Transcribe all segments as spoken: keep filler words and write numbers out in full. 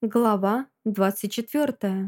Глава двадцать четвертая.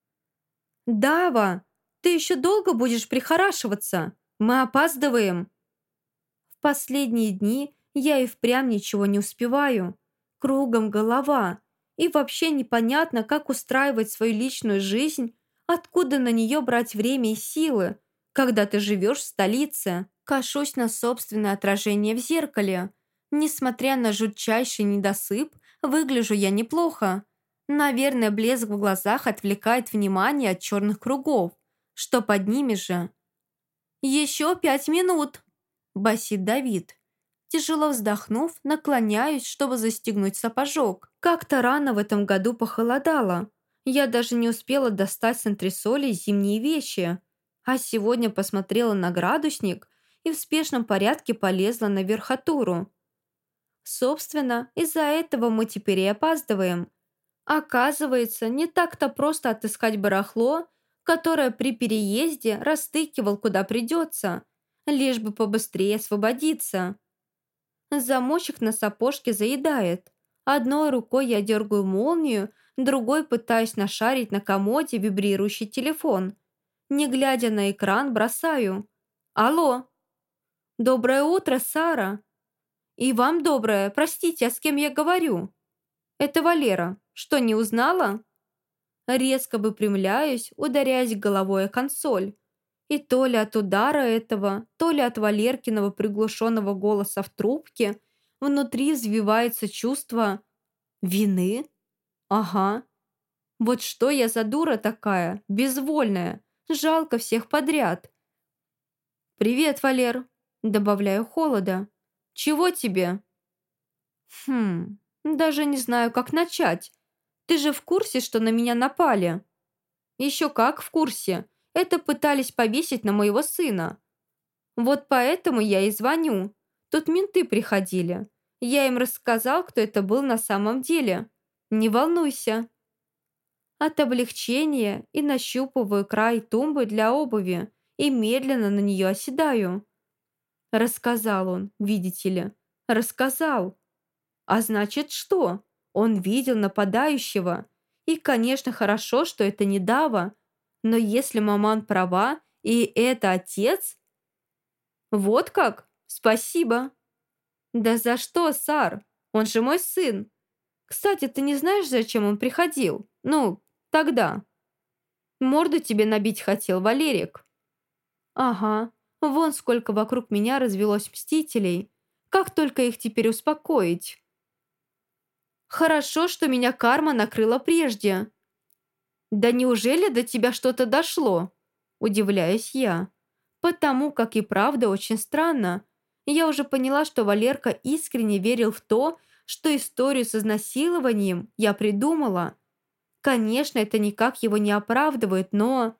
«Дава, ты еще долго будешь прихорашиваться? Мы опаздываем!» В последние дни я и впрямь ничего не успеваю. Кругом голова. И вообще непонятно, как устраивать свою личную жизнь, откуда на нее брать время и силы, когда ты живешь в столице. Кашусь на собственное отражение в зеркале. Несмотря на жутчайший недосып, выгляжу я неплохо. Наверное, блеск в глазах отвлекает внимание от черных кругов, что под ними же. «Еще пять минут!» – басит Давид. Тяжело вздохнув, наклоняюсь, чтобы застегнуть сапожок. Как-то рано в этом году похолодало. Я даже не успела достать с антресолей зимние вещи. А сегодня посмотрела на градусник и в спешном порядке полезла на верхотуру. Собственно, из-за этого мы теперь и опаздываем. Оказывается, не так-то просто отыскать барахло, которое при переезде растыкивал куда придется, лишь бы побыстрее освободиться. Замочек на сапожке заедает. Одной рукой я дергаю молнию, другой пытаюсь нашарить на комоде вибрирующий телефон. Не глядя на экран, бросаю. «Алло!» «Доброе утро, Сара!» «И вам доброе. Простите, а с кем я говорю?» «Это Валера. Что, не узнала?» Резко выпрямляюсь, ударяясь головой о консоль. И то ли от удара этого, то ли от Валеркиного приглушенного голоса в трубке внутри взвивается чувство вины. Ага. Вот что я за дура такая, безвольная, жалко всех подряд. «Привет, Валер», — добавляю холода. «Чего тебе?» «Хм, даже не знаю, как начать. Ты же в курсе, что на меня напали?» «Еще как в курсе. Это пытались повесить на моего сына. Вот поэтому я и звоню. Тут менты приходили. Я им рассказал, кто это был на самом деле. Не волнуйся». От облегчения и нащупываю край тумбы для обуви и медленно на нее оседаю. Рассказал он, видите ли. Рассказал. А значит, что? Он видел нападающего. И, конечно, хорошо, что это не Дава. Но если маман права, и это отец... Вот как? Спасибо. Да за что, Сар? Он же мой сын. Кстати, ты не знаешь, зачем он приходил? Ну, тогда. Морду тебе набить хотел, Валерик. Ага. Вон сколько вокруг меня развелось мстителей. Как только их теперь успокоить? Хорошо, что меня карма накрыла прежде. Да неужели до тебя что-то дошло? Удивляюсь я. Потому как и правда очень странно. Я уже поняла, что Валерка искренне верил в то, что историю с изнасилованием я придумала. Конечно, это никак его не оправдывает, но...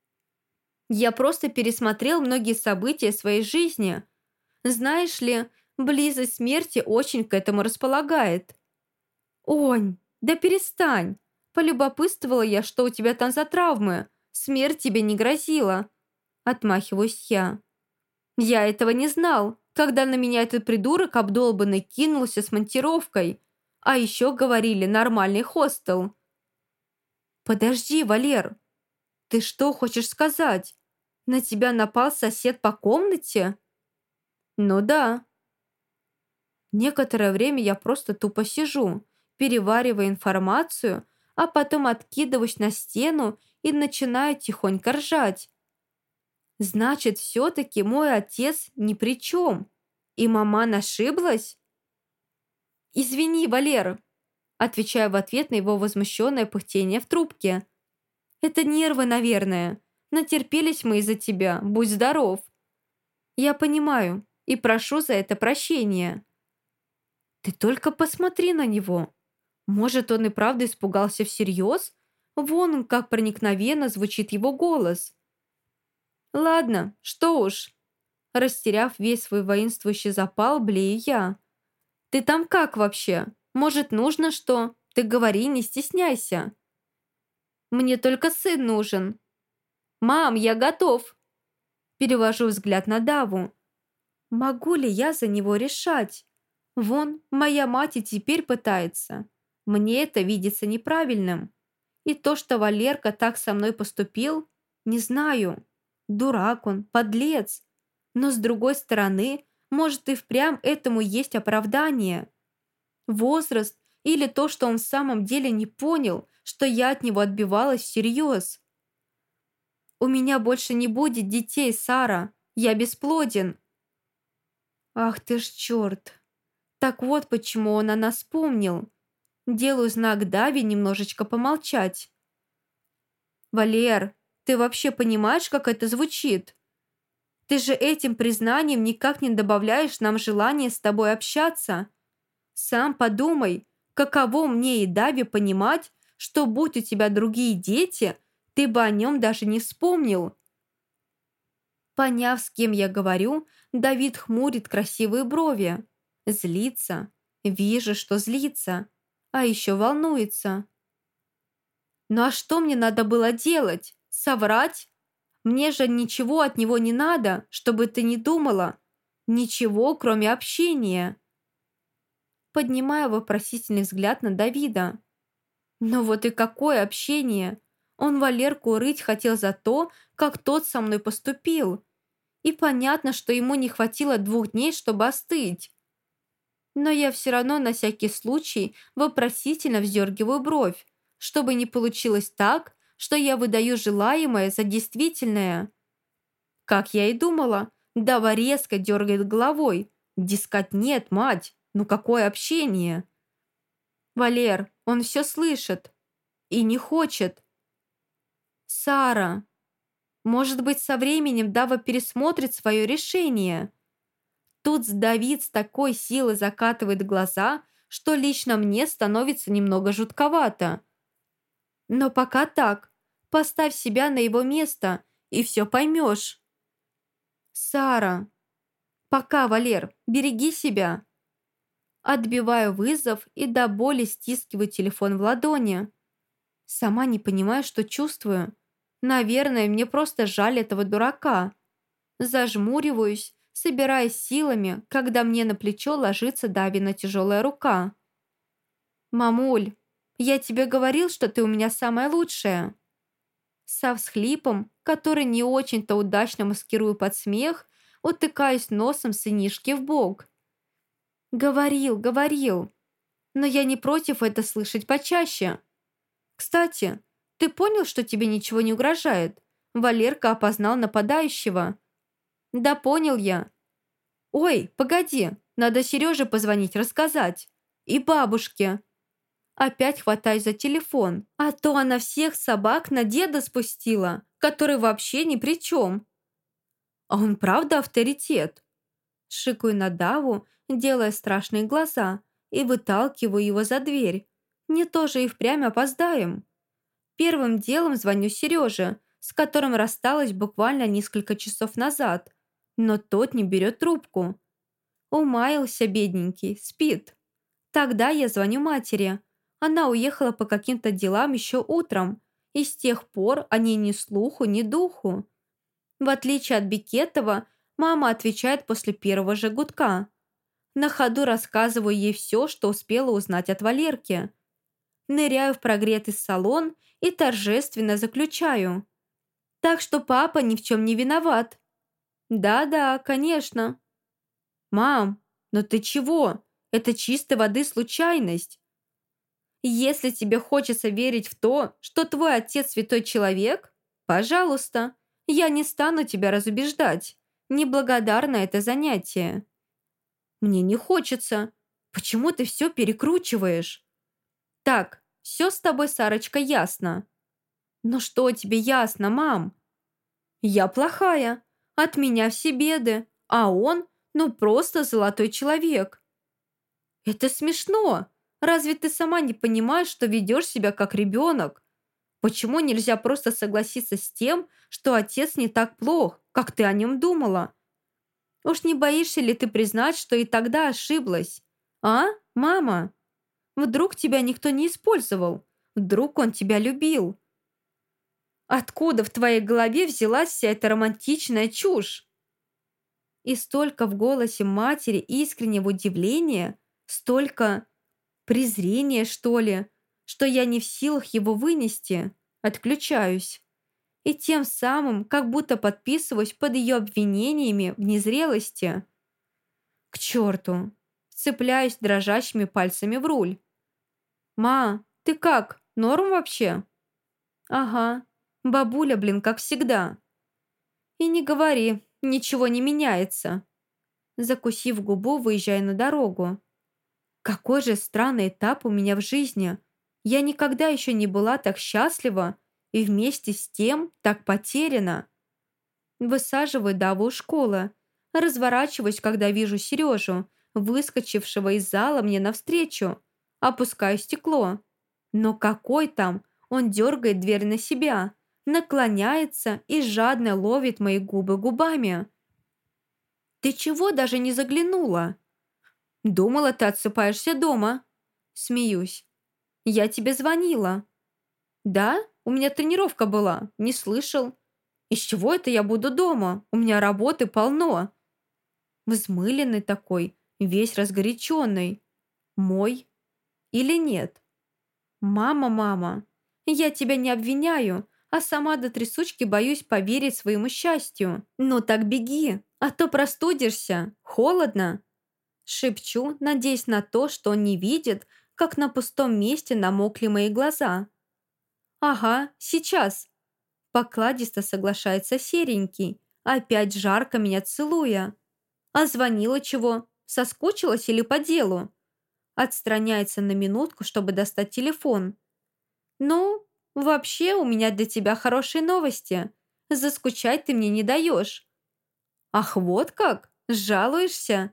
Я просто пересмотрел многие события своей жизни. Знаешь ли, близость смерти очень к этому располагает. «Онь, да перестань! Полюбопытствовала я, что у тебя там за травмы. Смерть тебе не грозила». Отмахиваюсь я. «Я этого не знал, когда на меня этот придурок обдолбанный кинулся с монтировкой. А еще говорили нормальный хостел». «Подожди, Валер, ты что хочешь сказать? На тебя напал сосед по комнате?» «Ну да». Некоторое время я просто тупо сижу, переваривая информацию, а потом откидываюсь на стену и начинаю тихонько ржать. Значит, все-таки мой отец ни при чем. И маман ошиблась? «Извини, Валер», отвечаю в ответ на его возмущенное пыхтение в трубке. «Это нервы, наверное. Натерпелись мы из-за тебя. Будь здоров». «Я понимаю и прошу за это прощения». «Ты только посмотри на него. Может, он и правда испугался всерьез? Вон он, как проникновенно звучит его голос». «Ладно, что уж». Растеряв весь свой воинствующий запал, блею я. «Ты там как вообще? Может, нужно что? Ты говори, не стесняйся». «Мне только сын нужен». «Мам, я готов». Перевожу взгляд на Даву. Могу ли я за него решать? Вон, моя мать и теперь пытается. Мне это видится неправильным. И то, что Валерка так со мной поступил, не знаю. Дурак он, подлец. Но с другой стороны, может и впрямь этому есть оправдание. Возраст или то, что он в самом деле не понял, что я от него отбивалась всерьез. У меня больше не будет детей, Сара. Я бесплоден. Ах ты ж черт. Так вот почему он о нас помнил. Делаю знак Дави немножечко помолчать. Валер, ты вообще понимаешь, как это звучит? Ты же этим признанием никак не добавляешь нам желания с тобой общаться. Сам подумай, каково мне и Дави понимать, что будь у тебя другие дети, ты бы о нем даже не вспомнил. Поняв, с кем я говорю, Давид хмурит красивые брови. Злится. Вижу, что злится. А еще волнуется. Ну а что мне надо было делать? Соврать? Мне же ничего от него не надо, чтобы ты не думала. Ничего, кроме общения. Поднимаю вопросительный взгляд на Давида. Ну вот и какое общение? Он Валерку рыть хотел за то, как тот со мной поступил. И понятно, что ему не хватило двух дней, чтобы остыть. Но я все равно на всякий случай вопросительно вздергиваю бровь, чтобы не получилось так, что я выдаю желаемое за действительное. Как я и думала, Дава резко дергает головой. Дескать, нет, мать, ну какое общение? Валер, он все слышит и не хочет. Сара, может быть, со временем Дава пересмотрит свое решение. Тут Давид с такой силой закатывает глаза, что лично мне становится немного жутковато. Но пока так. Поставь себя на его место, и все поймешь. Сара. Пока, Валер, береги себя. Отбиваю вызов и до боли стискиваю телефон в ладони. Сама не понимаю, что чувствую. Наверное, мне просто жаль этого дурака. Зажмуриваюсь, собираясь силами, когда мне на плечо ложится Давина тяжелая рука. «Мамуль, я тебе говорил, что ты у меня самая лучшая». Со всхлипом, который не очень-то удачно маскирую под смех, утыкаюсь носом сынишки в бок. «Говорил, говорил. Но я не против это слышать почаще. Кстати, ты понял, что тебе ничего не угрожает? Валерка опознал нападающего». «Да понял я». «Ой, погоди, надо Сереже позвонить, рассказать. И бабушке». Опять хватаюсь за телефон, а то она всех собак на деда спустила, который вообще ни при чем. А он правда авторитет? Шикаю на Даву, делая страшные глаза, и выталкиваю его за дверь. Мне тоже и впрямь опоздаем. Первым делом звоню Сереже, с которым рассталась буквально несколько часов назад, но тот не берет трубку. Умаялся бедненький, спит. Тогда я звоню матери. Она уехала по каким-то делам еще утром, и с тех пор о ней ни слуху, ни духу. В отличие от Бекетова, мама отвечает после первого же гудка. На ходу рассказываю ей все, что успела узнать от Валерки. Ныряю в прогретый салон и торжественно заключаю. Так что папа ни в чем не виноват. Да-да, конечно. Мам, но ты чего? Это чистой воды случайность. Если тебе хочется верить в то, что твой отец святой человек, пожалуйста, я не стану тебя разубеждать. Неблагодарно это занятие. Мне не хочется. Почему ты все перекручиваешь? Так, все с тобой, Сарочка, ясно. Ну что тебе ясно, мам? Я плохая, от меня все беды, а он, ну просто золотой человек. Это смешно. Разве ты сама не понимаешь, что ведешь себя как ребенок? Почему нельзя просто согласиться с тем, что отец не так плох, как ты о нем думала? Уж не боишься ли ты признать, что и тогда ошиблась? А, мама? Вдруг тебя никто не использовал? Вдруг он тебя любил? Откуда в твоей голове взялась вся эта романтичная чушь? И столько в голосе матери искреннего удивления, столько... Презрение, что ли? Что я не в силах его вынести? Отключаюсь. И тем самым как будто подписываюсь под ее обвинениями в незрелости. К черту! Цепляюсь дрожащими пальцами в руль. «Ма, ты как? Норм вообще?» «Ага. Бабуля, блин, как всегда». «И не говори, ничего не меняется». Закусив губу, выезжаю на дорогу. Какой же странный этап у меня в жизни. Я никогда еще не была так счастлива и вместе с тем так потеряна. Высаживаю Даву у школы. Разворачиваюсь, когда вижу Сережу, выскочившего из зала мне навстречу. Опускаю стекло. Но какой там? Он дергает дверь на себя, наклоняется и жадно ловит мои губы губами. «Ты чего даже не заглянула?» «Думала, ты отсыпаешься дома». Смеюсь. «Я тебе звонила». «Да? У меня тренировка была. Не слышал». «Из чего это я буду дома? У меня работы полно». Взмыленный такой, весь разгоряченный. Мой или нет? «Мама, мама, я тебя не обвиняю, а сама до трясучки боюсь поверить своему счастью. Ну так беги, а то простудишься. Холодно». Шепчу, надеясь на то, что он не видит, как на пустом месте намокли мои глаза. «Ага, сейчас». Покладисто соглашается серенький, опять жарко меня целуя. «А звонила чего? Соскучилась или по делу?» Отстраняется на минутку, чтобы достать телефон. «Ну, вообще у меня для тебя хорошие новости. Заскучать ты мне не даешь». «Ах, вот как? Жалуешься?»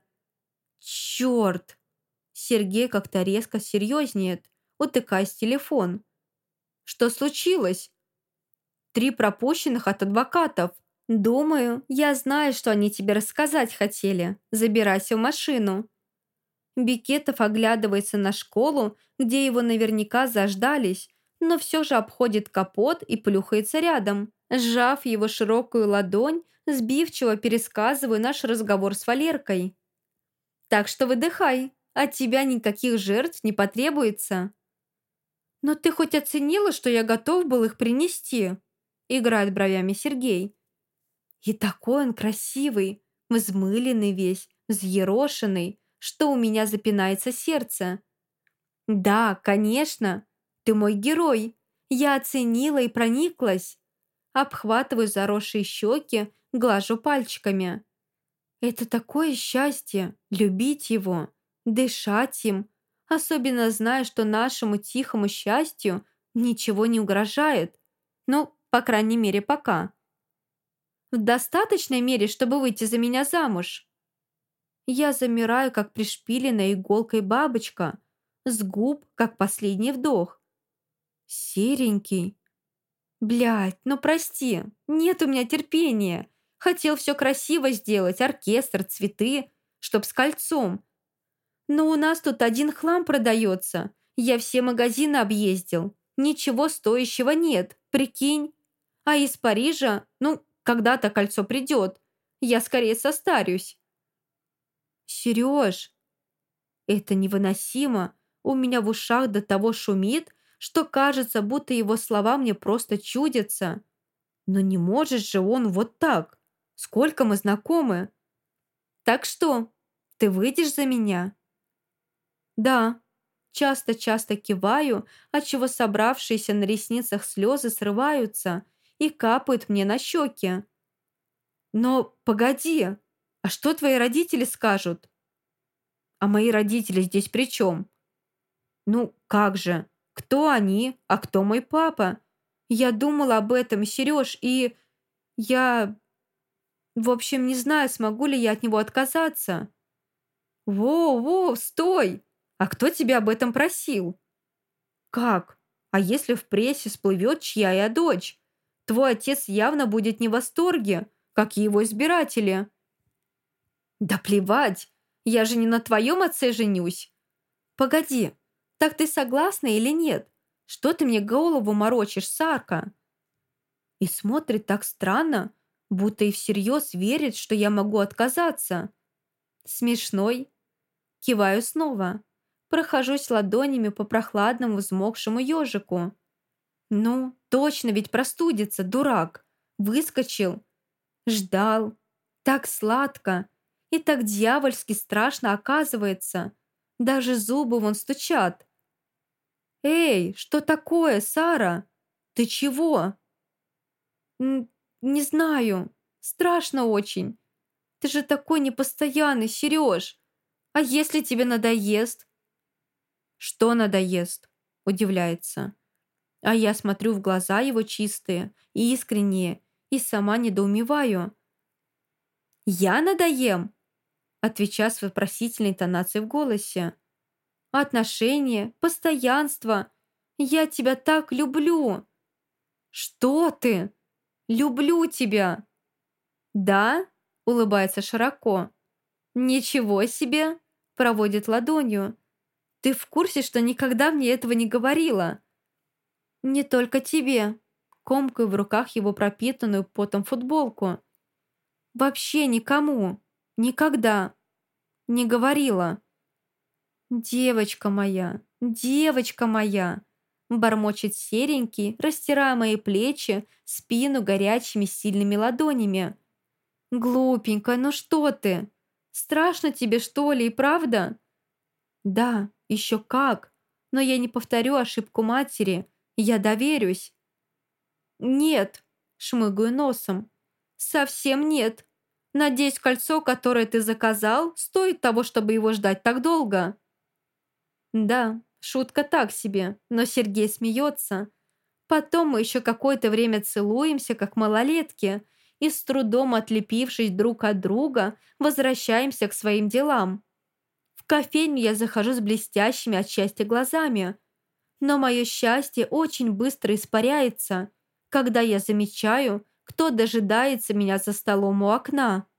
«Черт!» Сергей как-то резко серьезнеет, утыкаясь в телефон. «Что случилось?» «Три пропущенных от адвокатов. Думаю, я знаю, что они тебе рассказать хотели. Забирайся в машину». Бекетов оглядывается на школу, где его наверняка заждались, но все же обходит капот и плюхается рядом. Сжав его широкую ладонь, сбивчиво пересказываю наш разговор с Валеркой. «Так что выдыхай, от тебя никаких жертв не потребуется». «Но ты хоть оценила, что я готов был их принести?» Играет бровями Сергей. И такой он красивый, взмыленный весь, взъерошенный, что у меня запинается сердце. «Да, конечно, ты мой герой. Я оценила и прониклась». Обхватываю заросшие щеки, глажу пальчиками. Это такое счастье – любить его, дышать им, особенно зная, что нашему тихому счастью ничего не угрожает. Ну, по крайней мере, пока. В достаточной мере, чтобы выйти за меня замуж. Я замираю, как пришпиленная иголкой бабочка, с губ, как последний вдох. Серенький. Блядь, ну прости, нет у меня терпения. Хотел все красиво сделать, оркестр, цветы, чтоб с кольцом. Но у нас тут один хлам продается. Я все магазины объездил. Ничего стоящего нет, прикинь. А из Парижа, ну, когда-то кольцо придет. Я скорее состарюсь. Сереж, это невыносимо. У меня в ушах до того шумит, что кажется, будто его слова мне просто чудятся. Но не может же он вот так. Сколько мы знакомы. Так что, ты выйдешь за меня? Да. Часто-часто киваю, отчего собравшиеся на ресницах слезы срываются и капают мне на щеки. Но погоди, а что твои родители скажут? А мои родители здесь при чем? Ну, как же? Кто они, а кто мой папа? Я думала об этом, Сереж, и... Я... В общем, не знаю, смогу ли я от него отказаться. Воу-воу, стой! А кто тебя об этом просил? Как? А если в прессе всплывет, чья я дочь? Твой отец явно будет не в восторге, как и его избиратели. Да плевать, я же не на твоем отце женюсь. Погоди, так ты согласна или нет? Что ты мне голову морочишь, Сарка? И смотрит так странно, будто и всерьез верит, что я могу отказаться. Смешной. Киваю снова. Прохожусь ладонями по прохладному взмокшему ежику. Ну, точно ведь простудится, дурак. Выскочил. Ждал. Так сладко. И так дьявольски страшно оказывается. Даже зубы вон стучат. «Эй, что такое, Сара? Ты чего?» Н «Не знаю. Страшно очень. Ты же такой непостоянный, Сереж. А если тебе надоест?» «Что надоест?» – удивляется. А я смотрю в глаза его чистые и искренние и сама недоумеваю. «Я надоем?» – отвечаю с вопросительной интонацией в голосе. «Отношения, постоянство. Я тебя так люблю!» «Что ты? Люблю тебя!» «Да?» – улыбается широко. «Ничего себе!» – проводит ладонью. «Ты в курсе, что никогда мне этого не говорила?» «Не только тебе», – комкаю в руках его пропитанную потом футболку. «Вообще никому. Никогда. Не говорила». «Девочка моя, девочка моя», – бормочет серенький, растирая мои плечи, спину горячими сильными ладонями. «Глупенькая, ну что ты? Страшно тебе, что ли, и правда?» «Да, еще как, но я не повторю ошибку матери, я доверюсь». «Нет», – шмыгаю носом, – «совсем нет. Надеюсь, кольцо, которое ты заказал, стоит того, чтобы его ждать так долго». Да, шутка так себе, но Сергей смеется. Потом мы еще какое-то время целуемся, как малолетки, и с трудом отлепившись друг от друга, возвращаемся к своим делам. В кофейню я захожу с блестящими от счастья глазами, но мое счастье очень быстро испаряется, когда я замечаю, кто дожидается меня за столом у окна.